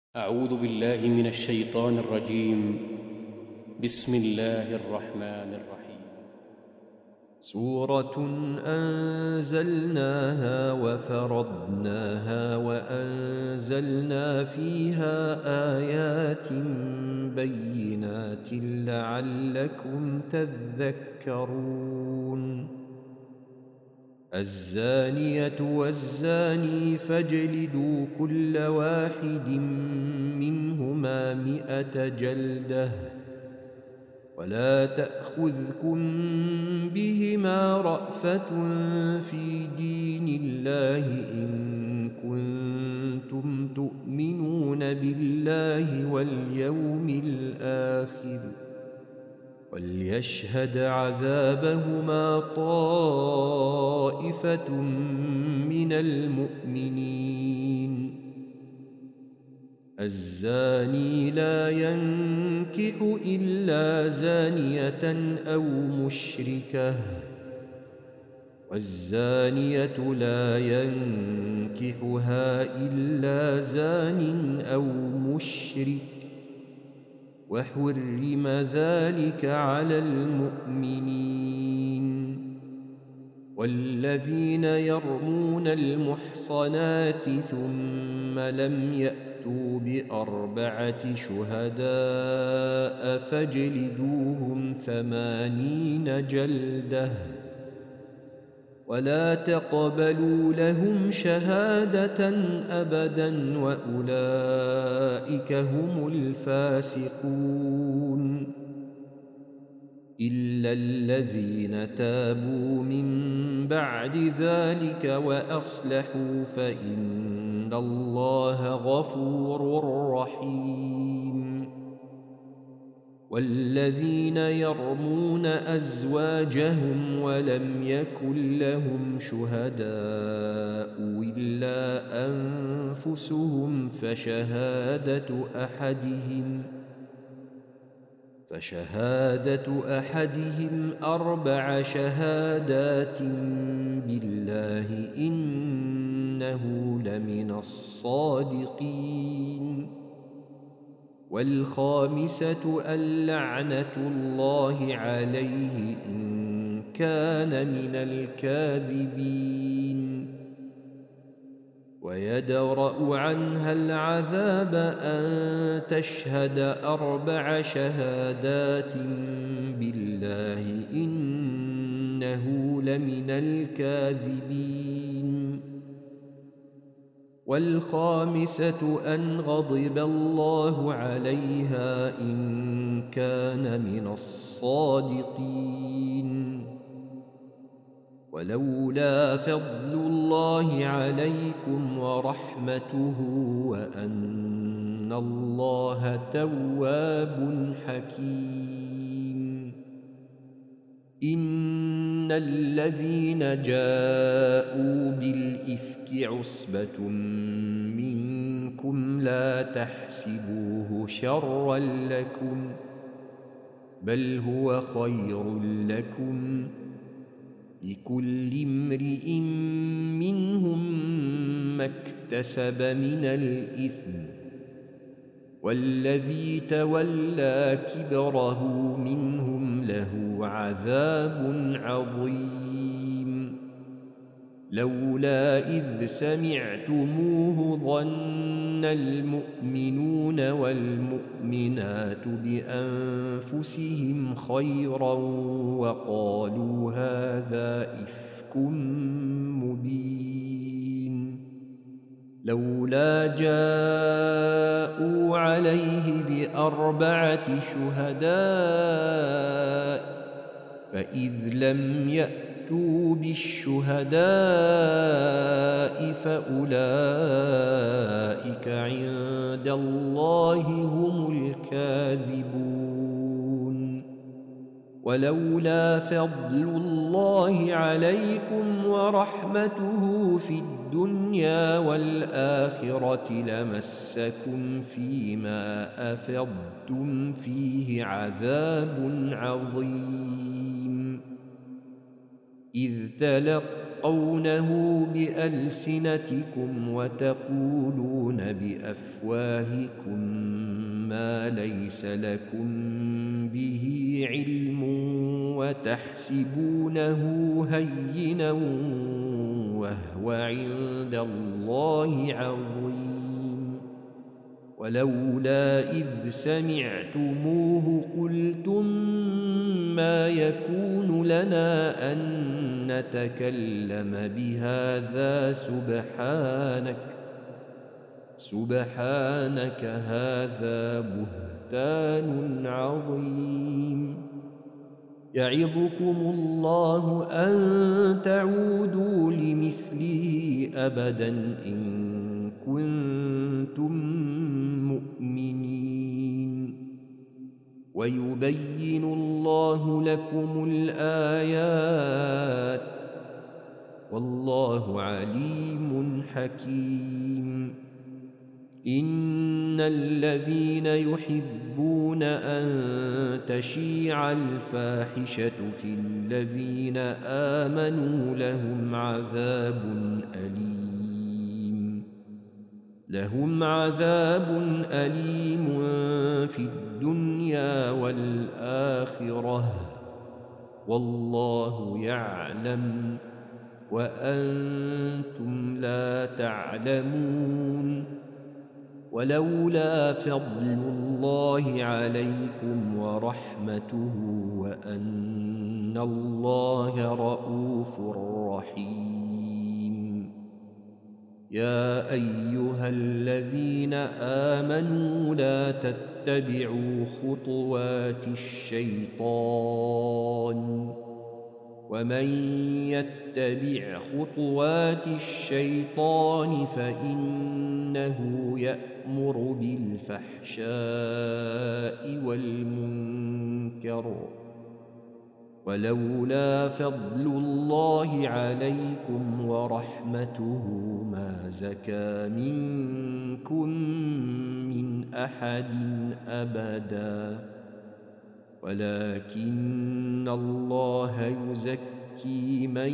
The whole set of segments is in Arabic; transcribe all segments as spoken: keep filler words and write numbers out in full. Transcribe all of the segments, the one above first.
أعوذ بالله من الشيطان الرجيم. بسم الله الرحمن الرحيم. سورة أنزلناها وفرضناها وأنزلنا فيها آيات بينات لعلكم تذكرون. الزانية والزاني فاجلدوا كل واحد منهما مئة جلدة ولا تأخذكم بهما رأفة في دين الله إن كنتم تؤمنون بالله واليوم الآخر وليشهد عذابهما طائفة من المؤمنين. الزاني لا ينكح إلا زانية أو مشركة والزانية لا ينكحها إلا زان أو مشرك وحرم ذلك على المؤمنين. والذين يرمون المحصنات ثم لم يأتوا بأربعة شهداء فاجلدوهم ثمانين جلدة ولا تقبلوا لهم شهادة أبدا وأولئك هم الفاسقون. إلا الذين تابوا من بعد ذلك وأصلحوا فإن الله غفور رحيم. والذين يرمون أزواجهم ولم يكن لهم شهداء إلا أنفسهم فشهادة أحدهم فشهادة أحدهم أربع شهادات بالله إنه لمن الصادقين. والخامسة اللعنة الله عليه إن كان من الكاذبين. ويدرأ عنها العذاب أن تشهد أربع شهادات بالله إنه لمن الكاذبين. والخامسة أن غضب الله عليها إن كان من الصادقين. ولولا فضل الله عليكم ورحمته وأن الله تواب حكيم. إن الذين جاءوا بالإفك عصبة منكم لا تحسبوه شرا لكم بل هو خير لكم لكل امرئ منهم ما اكتسب من الإثم والذي تولى كبره منهم له عذاب عظيم. لولا إذ سمعتموه ظن المؤمنون والمؤمنات بأنفسهم خيرا وقالوا هذا إفك مبين. لولا جاءوا عليه بأربعة شهداء فإذ لم يأتوا بالشهداء فأولئك عند الله هم الكاذبون. ولولا فضل الله عليكم ورحمته في الدنيا والآخرة لمسكم فيما أفضتم فيه عذاب عظيم. إذ تلقى وتلقونه بألسنتكم وتقولون بأفواهكم ما ليس لكم به علم وتحسبونه هينا وهو عند الله عظيم. ولولا إذ سمعتموه قلتم ما يكون لنا أن نتكلم بهذا سبحانك سبحانك هذا بهتان عظيم. يعظكم الله أن تعودوا لمثله أبدا إن كنتم مؤمنين. ويبين الله لكم الآيات والله عليم حكيم. إن الذين يحبون أن تشيع الفاحشة في الذين آمنوا لهم عذاب أليم لهم عذاب أليم في الدنيا والآخرة والله يعلم وأنتم لا تعلمون. ولولا فضل الله عليكم ورحمته وأن الله رءوف رحيم. يا أيها الذين آمنوا لا تتبعوا خطوات الشيطان ومن يتبع خطوات الشيطان فإنه يأمر بالفحشاء والمنكر ولولا فضل الله عليكم ورحمته ما زكى منكم من أحد أبدا ولكن الله يزكي من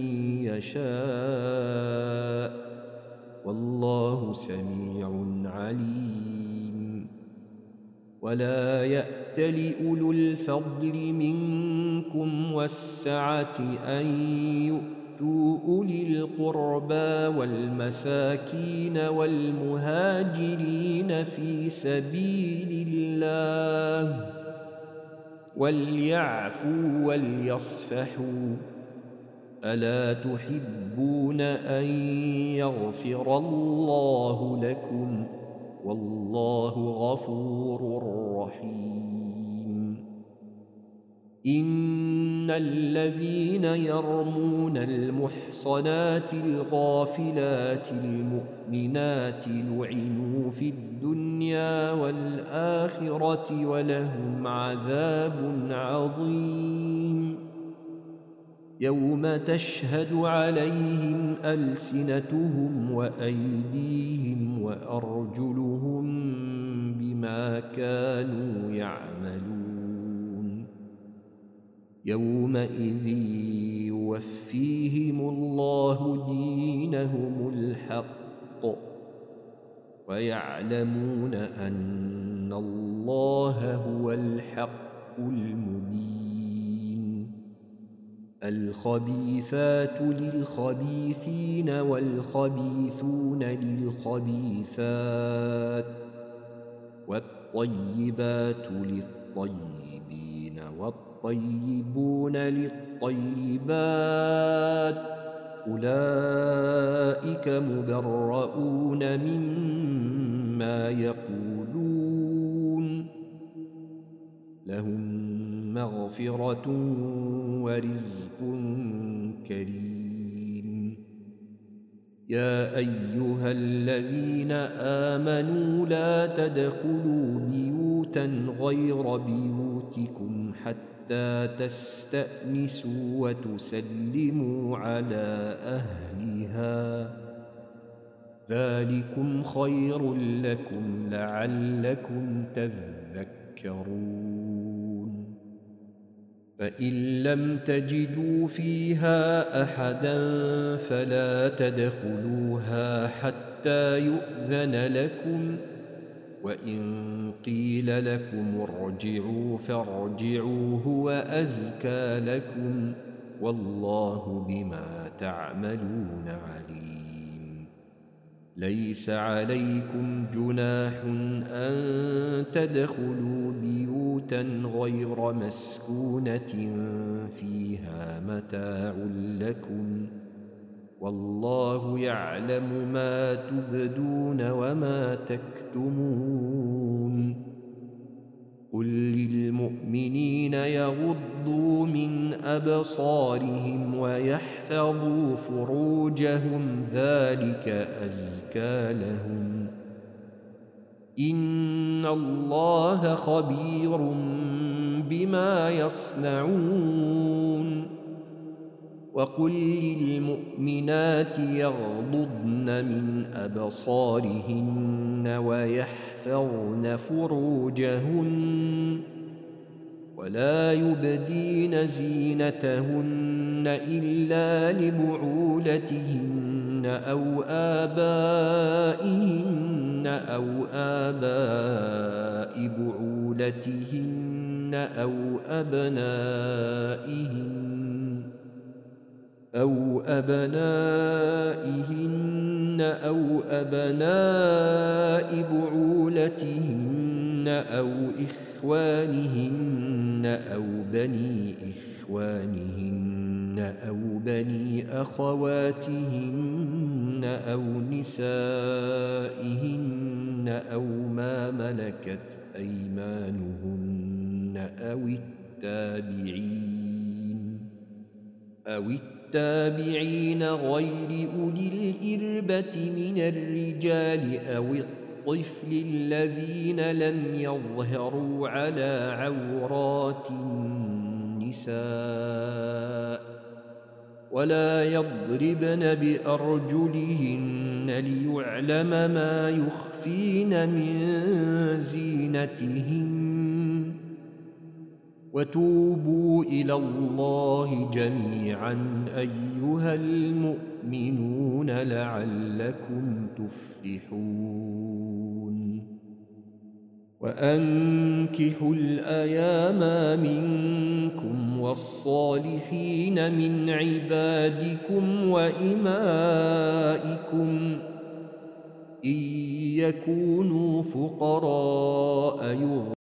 يشاء والله سميع عليم. ولا يأتل أولو الفضل منكم والسعة أن يؤتوا أولي القربى والمساكين والمهاجرين في سبيل الله وليعفوا وليصفحوا ألا تحبون أن يغفر الله لكم والله غفور رحيم. إن الذين يرمون المحصنات الغافلات المؤمنات لعنوا في الدنيا والآخرة ولهم عذاب عظيم. يوم تشهد عليهم ألسنتهم وأيديهم وأرجلهم بما كانوا يعملون. يومئذ يوفيهم الله دينهم الحق ويعلمون أن الله هو الحق المبين. الخبيثات للخبيثين والخبيثون للخبيثات والطيبات للطيبين والطيبون للطيبات أولئك مبرؤون مما يقولون لهم مغفرة ورزق كريم. يا أيها الذين آمنوا لا تدخلوا بيوتا غير بيوتكم حتى تستأنسوا وتسلموا على أهلها ذلكم خير لكم لعلكم تذكرون. فإن لم تجدوا فيها أحدا فلا تدخلوها حتى يؤذن لكم، وإن قيل لكم ارجعوا فارجعوا هو أزكى لكم، والله بما تعملون عليم. ليس عليكم جناح أن تدخلوا بيوتا غير مسكونة فيها متاع لكم، والله يعلم ما تبدون وما تكتمون. قل للمؤمنين يغضوا من أبصارهم ويحفظوا فروجهم ذلك أزكى لهم، إن الله خبير بما يصنعون. وقل للمؤمنات يغضضن من أبصارهن ويحفظن فروجهن ولا يبدين زينتهن إلا لبعولتهن أو آبائهن أو آباء بعولتهن أو أبنائهن أو أبنائهن أو أبناء بعولتهن أو إخوانهن أو بني إخوانهن أو بني أخواتهن أو نسائهن أو ما ملكت أيمانهن أو التابعين أو التابعين غير أولي الإربة من الرجال أو الطفل الذين لم يظهروا على عورات النساء، ولا يضربن بأرجلهن ليعلم ما يخفين من زينتهن. وتوبوا إلى الله جميعا أيها المؤمنون لعلكم تفلحون. وأنكحوا الأيام منكم والصالحين من عبادكم وإمائكم إن يكونوا فقراء يغنوا